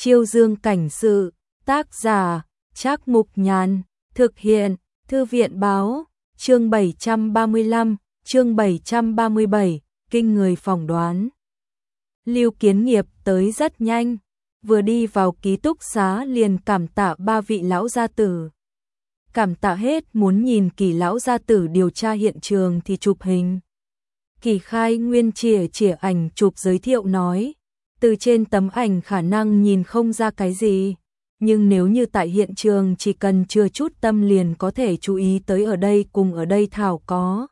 Chiêu Dương cảnh sự, tác giả, Trác Mục Nhàn, thực hiện, Thư viện báo, chương 735, chương 737, kinh người phỏng đoán. Lưu Kiến Nghiệp tới rất nhanh, vừa đi vào ký túc xá liền cảm tạ ba vị lão gia tử. Cảm tạ hết muốn nhìn Kỳ lão gia tử điều tra hiện trường thì chụp hình. Kỳ Khai Nguyên chìa ảnh chụp giới thiệu nói, từ trên tấm ảnh khả năng nhìn không ra cái gì, nhưng nếu như tại hiện trường chỉ cần chưa chút tâm liền có thể chú ý tới ở đây cùng ở đây thảo có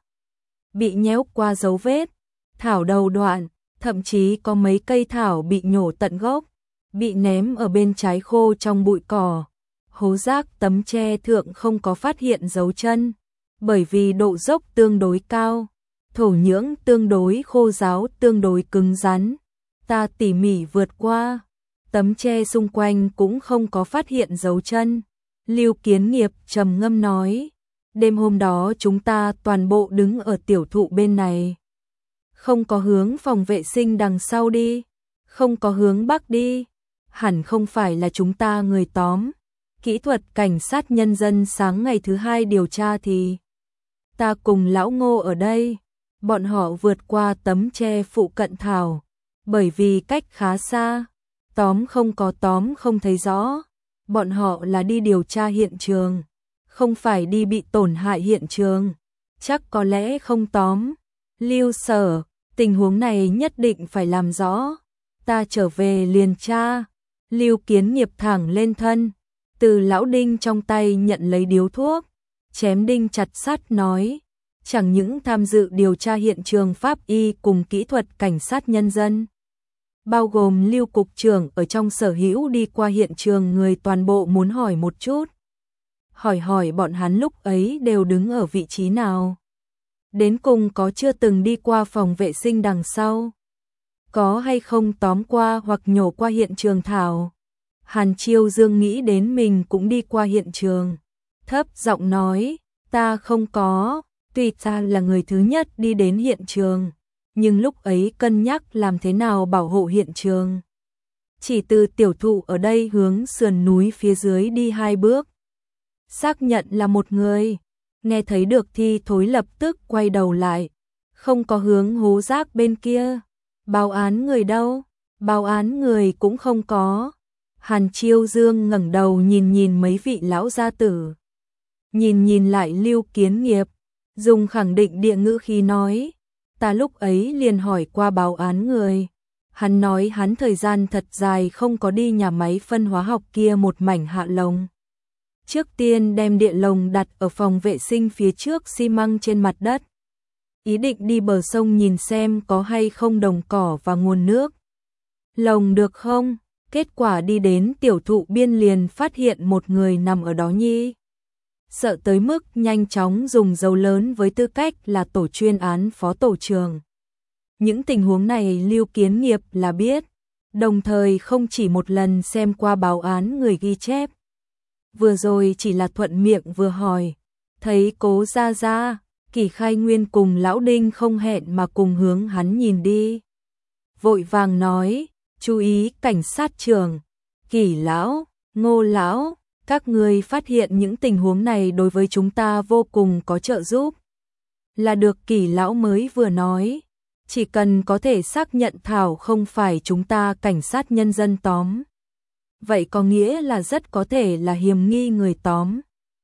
bị nhéo qua dấu vết, thảo đầu đoạn, thậm chí có mấy cây thảo bị nhổ tận gốc, bị ném ở bên trái khô trong bụi cỏ. Hố rác tấm tre thượng không có phát hiện dấu chân, bởi vì độ dốc tương đối cao, thổ nhưỡng tương đối khô ráo, tương đối cứng rắn. Ta tỉ mỉ vượt qua, tấm tre xung quanh cũng không có phát hiện dấu chân. Lưu Kiến Nghiệp trầm ngâm nói, đêm hôm đó chúng ta toàn bộ đứng ở tiểu thụ bên này. Không có hướng phòng vệ sinh đằng sau đi, không có hướng bắc đi, hẳn không phải là chúng ta người tóm. Kỹ thuật cảnh sát nhân dân sáng ngày thứ hai điều tra thì ta cùng lão Ngô ở đây, bọn họ vượt qua tấm tre phụ cận thảo, bởi vì cách khá xa, tóm không thấy rõ, bọn họ là đi điều tra hiện trường, không phải đi bị tổn hại hiện trường, chắc có lẽ không tóm. Lưu Sở, tình huống này nhất định phải làm rõ, ta trở về liền tra. Lưu Kiến Nghiệp thẳng lên thân, từ lão Đinh trong tay nhận lấy điếu thuốc, chém đinh chặt sắt nói, chẳng những tham dự điều tra hiện trường pháp y cùng kỹ thuật cảnh sát nhân dân, bao gồm Lưu cục trưởng ở trong sở hữu đi qua hiện trường người toàn bộ muốn hỏi một chút. Hỏi bọn hắn lúc ấy đều đứng ở vị trí nào? Đến cùng có chưa từng đi qua phòng vệ sinh đằng sau? Có hay không tóm qua hoặc nhổ qua hiện trường thảo? Hàn Chiêu Dương nghĩ đến mình cũng đi qua hiện trường, thấp giọng nói, ta không có, tuy ta là người thứ nhất đi đến hiện trường, nhưng lúc ấy cân nhắc làm thế nào bảo hộ hiện trường. Chỉ từ tiểu thụ ở đây hướng sườn núi phía dưới đi 2 bước. Xác nhận là một người, nghe thấy được thì thối lập tức quay đầu lại, không có hướng hố rác bên kia. Báo án người đâu? Báo án người cũng không có. Hàn Chiêu Dương ngẩng đầu nhìn mấy vị lão gia tử. Nhìn lại Lưu Kiến Nghiệp, dùng khẳng định địa ngữ khi nói, ta lúc ấy liền hỏi qua báo án người. Hắn nói hắn thời gian thật dài không có đi nhà máy phân hóa học kia một mảnh hạ lồng. Trước tiên đem địa lồng đặt ở phòng vệ sinh phía trước xi măng trên mặt đất. Ý định đi bờ sông nhìn xem có hay không đồng cỏ và nguồn nước. Lồng được không? Kết quả đi đến tiểu thụ biên liền phát hiện một người nằm ở đó nhi. Sợ tới mức nhanh chóng dùng dấu lớn với tư cách là tổ chuyên án phó tổ trưởng. Những tình huống này Lưu Kiến Nghiệp là biết, đồng thời không chỉ một lần xem qua báo án người ghi chép. Vừa rồi chỉ là thuận miệng vừa hỏi, thấy Cố Gia, Kỳ Khai Nguyên cùng lão Đinh không hẹn mà cùng hướng hắn nhìn đi. Vội vàng nói, chú ý cảnh sát trưởng, Kỳ lão, Ngô lão, các người phát hiện những tình huống này đối với chúng ta vô cùng có trợ giúp. Là được. Kỳ lão mới vừa nói, chỉ cần có thể xác nhận thảo không phải chúng ta cảnh sát nhân dân tóm, vậy có nghĩa là rất có thể là hiểm nghi người tóm.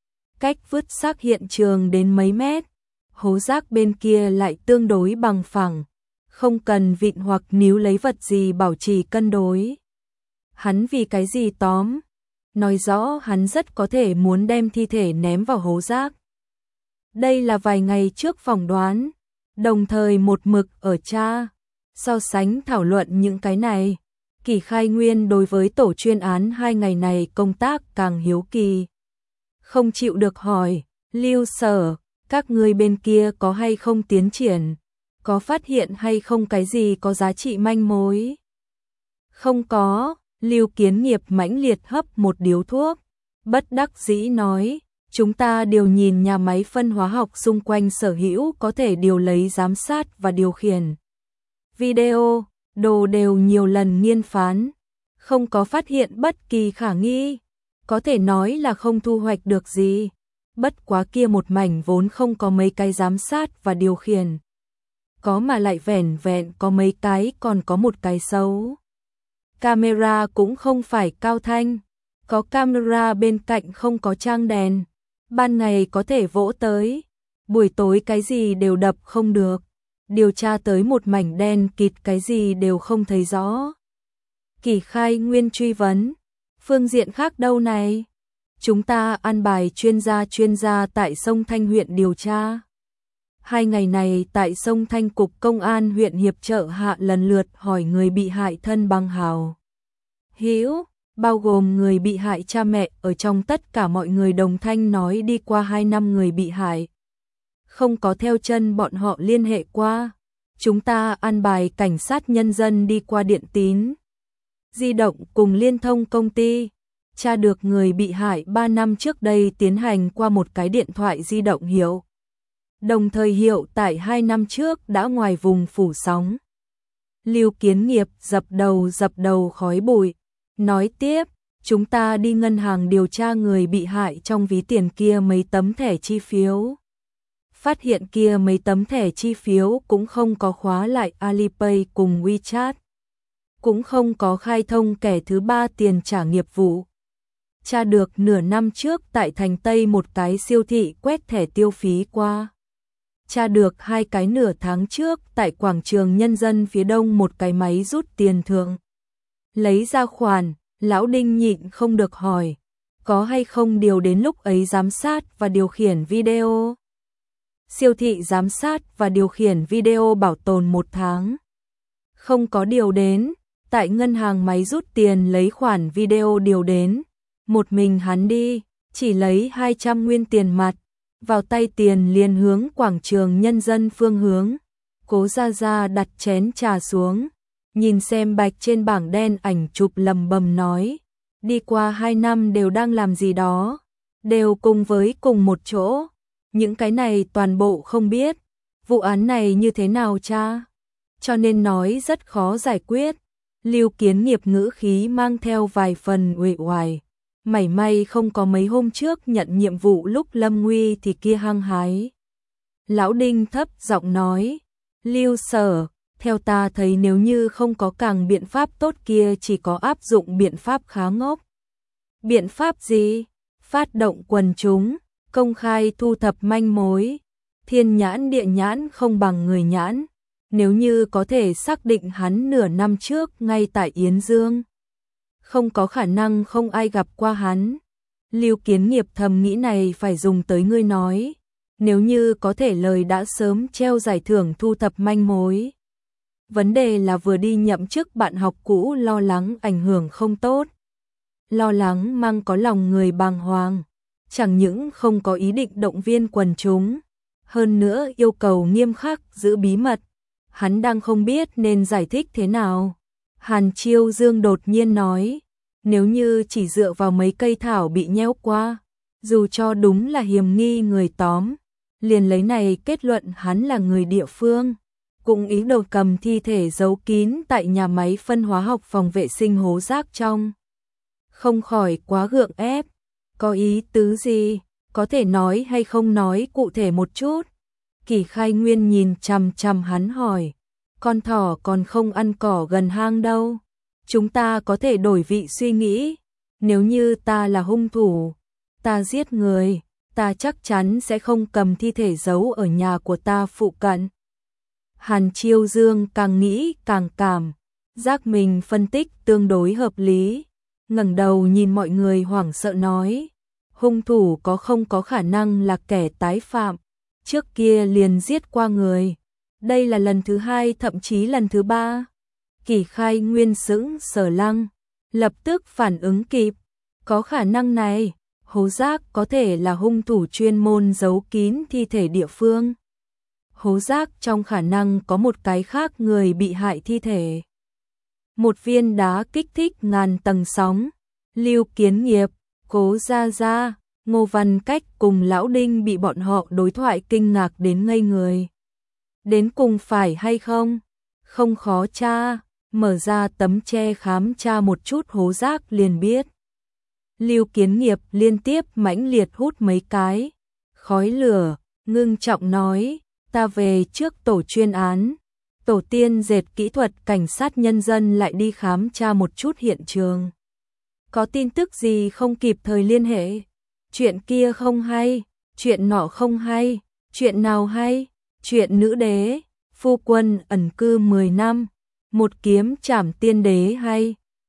Cách vứt xác hiện trường đến mấy mét, hố rác bên kia lại tương đối bằng phẳng, không cần vịn hoặc níu lấy vật gì bảo trì cân đối. Hắn vì cái gì tóm? Nói rõ hắn rất có thể muốn đem thi thể ném vào hố rác. Đây là vài ngày trước phỏng đoán, đồng thời một mực ở tra, so sánh thảo luận những cái này. Kỳ Khai Nguyên đối với tổ chuyên án 2 ngày này công tác càng hiếu kỳ. Không chịu được hỏi, Lưu Sở, các người bên kia có hay không tiến triển? Có phát hiện hay không cái gì có giá trị manh mối? Không có. Lưu Kiến Nghiệp mãnh liệt hấp một điếu thuốc, bất đắc dĩ nói, chúng ta đều nhìn nhà máy phân hóa học xung quanh sở hữu có thể điều lấy giám sát và điều khiển. Video, đồ đều nhiều lần nghiên phán, không có phát hiện bất kỳ khả nghi, có thể nói là không thu hoạch được gì. Bất quá kia một mảnh vốn không có mấy cái giám sát và điều khiển. Có mà lại vẻn vẹn có mấy cái, còn có một cái xấu. Camera cũng không phải cao thanh, có camera bên cạnh không có trang đèn. Ban ngày có thể vỗ tới, buổi tối cái gì đều đập không được. Điều tra tới một mảnh đen kịt, cái gì đều không thấy rõ. Kỷ Khai Nguyên truy vấn, phương diện khác đâu này? Chúng ta an bài chuyên gia tại Sông Thanh huyện điều tra. 2 ngày này tại Sông Thanh cục công an huyện hiệp trợ hạ lần lượt hỏi người bị hại thân bằng hào hữu, bao gồm người bị hại cha mẹ, ở trong tất cả mọi người đồng thanh nói đi qua 2 năm người bị hại không có theo chân bọn họ liên hệ qua. Chúng ta an bài cảnh sát nhân dân đi qua điện tín di động cùng liên thông công ty, tra được người bị hại 3 năm trước đây tiến hành qua một cái điện thoại di động hiệu. Đồng thời hiệu tại 2 năm trước đã ngoài vùng phủ sóng. Lưu Kiến Nghiệp dập đầu khói bụi, nói tiếp, chúng ta đi ngân hàng điều tra người bị hại trong ví tiền kia mấy tấm thẻ chi phiếu. Phát hiện kia mấy tấm thẻ chi phiếu cũng không có khóa lại Alipay cùng WeChat. Cũng không có khai thông kẻ thứ ba tiền trả nghiệp vụ. Tra được nửa năm trước tại thành Tây một cái siêu thị quét thẻ tiêu phí qua. Tra được 2 cái nửa tháng trước tại quảng trường Nhân dân phía đông một cái máy rút tiền thượng. Lấy ra khoản, lão Đinh nhịn không được hỏi, có hay không điều đến lúc ấy giám sát và điều khiển video? Siêu thị giám sát và điều khiển video bảo tồn 1 tháng. Không có điều đến, tại ngân hàng máy rút tiền lấy khoản video điều đến. Một mình hắn đi, chỉ lấy 200 nguyên tiền mặt, vào tay tiền liền hướng quảng trường Nhân dân phương hướng. Cố Gia Gia đặt chén trà xuống, nhìn xem bạch trên bảng đen ảnh chụp lầm bầm nói, đi qua 2 năm đều đang làm gì đó, đều cùng một chỗ, những cái này toàn bộ không biết, vụ án này như thế nào cha? Cho nên nói rất khó giải quyết. Lưu Kiến Nghiệp ngữ khí mang theo vài phần uể oải, mảy may không có mấy hôm trước nhận nhiệm vụ lúc lâm nguy thì kia hăng hái. Lão Đinh thấp giọng nói, Lưu Sở, theo ta thấy nếu như không có càng biện pháp tốt kia chỉ có áp dụng biện pháp khá ngốc. Biện pháp gì? Phát động quần chúng, công khai thu thập manh mối. Thiên nhãn địa nhãn không bằng người nhãn. Nếu như có thể xác định hắn nửa năm trước ngay tại Yến Dương, không có khả năng không ai gặp qua hắn. Lưu Kiến Nghiệp thầm nghĩ này phải dùng tới ngươi nói, nếu như có thể lời đã sớm treo giải thưởng thu thập manh mối. Vấn đề là vừa đi nhậm chức bạn học cũ lo lắng ảnh hưởng không tốt. Lo lắng mang có lòng người bàng hoàng, chẳng những không có ý định động viên quần chúng, hơn nữa yêu cầu nghiêm khắc giữ bí mật. Hắn đang không biết nên giải thích thế nào. Hàn Chiêu Dương đột nhiên nói, nếu như chỉ dựa vào mấy cây thảo bị nheo qua, dù cho đúng là hiểm nghi người tóm, liền lấy này kết luận hắn là người địa phương, cũng ý đồ cầm thi thể giấu kín tại nhà máy phân hóa học phòng vệ sinh hố rác trong. Không khỏi quá gượng ép, có ý tứ gì, có thể nói hay không nói cụ thể một chút. Kỷ Khai Nguyên nhìn chằm chằm hắn hỏi, con thỏ còn không ăn cỏ gần hang đâu, chúng ta có thể đổi vị suy nghĩ, nếu như ta là hung thủ, ta giết người, ta chắc chắn sẽ không cầm thi thể giấu ở nhà của ta phụ cận. Hàn Chiêu Dương càng nghĩ càng cảm giác mình phân tích tương đối hợp lý, ngẩng đầu nhìn mọi người hoảng sợ nói, hung thủ có không có khả năng là kẻ tái phạm, trước kia liền giết qua người, đây là lần thứ 2 thậm chí lần thứ 3. Kỷ Khai Nguyên sững sờ lăng, lập tức phản ứng kịp, có khả năng này, hố rác có thể là hung thủ chuyên môn giấu kín thi thể địa phương. Hố rác trong khả năng có một cái khác người bị hại thi thể. Một viên đá kích thích ngàn tầng sóng. Lưu Kiến Nghiệp, Cố Gia Gia, Ngô Văn Cách cùng Lão Đinh bị bọn họ đối thoại kinh ngạc đến ngây người. Đến cùng phải hay không? Không khó tra. mở ra tấm che khám tra một chút hố rác liền biết. Lưu Kiến Nghiệp liên tiếp mãnh liệt hút mấy cái khói lửa, ngưng trọng nói, ta về trước tổ chuyên án, tổ tiên dệt kỹ thuật cảnh sát nhân dân lại đi khám tra một chút hiện trường. Có tin tức gì không kịp thời liên hệ? Chuyện kia không hay, chuyện nọ không hay, chuyện nào hay? Chuyện nữ đế, phu quân ẩn cư 10 năm, một kiếm trảm tiên đế hay?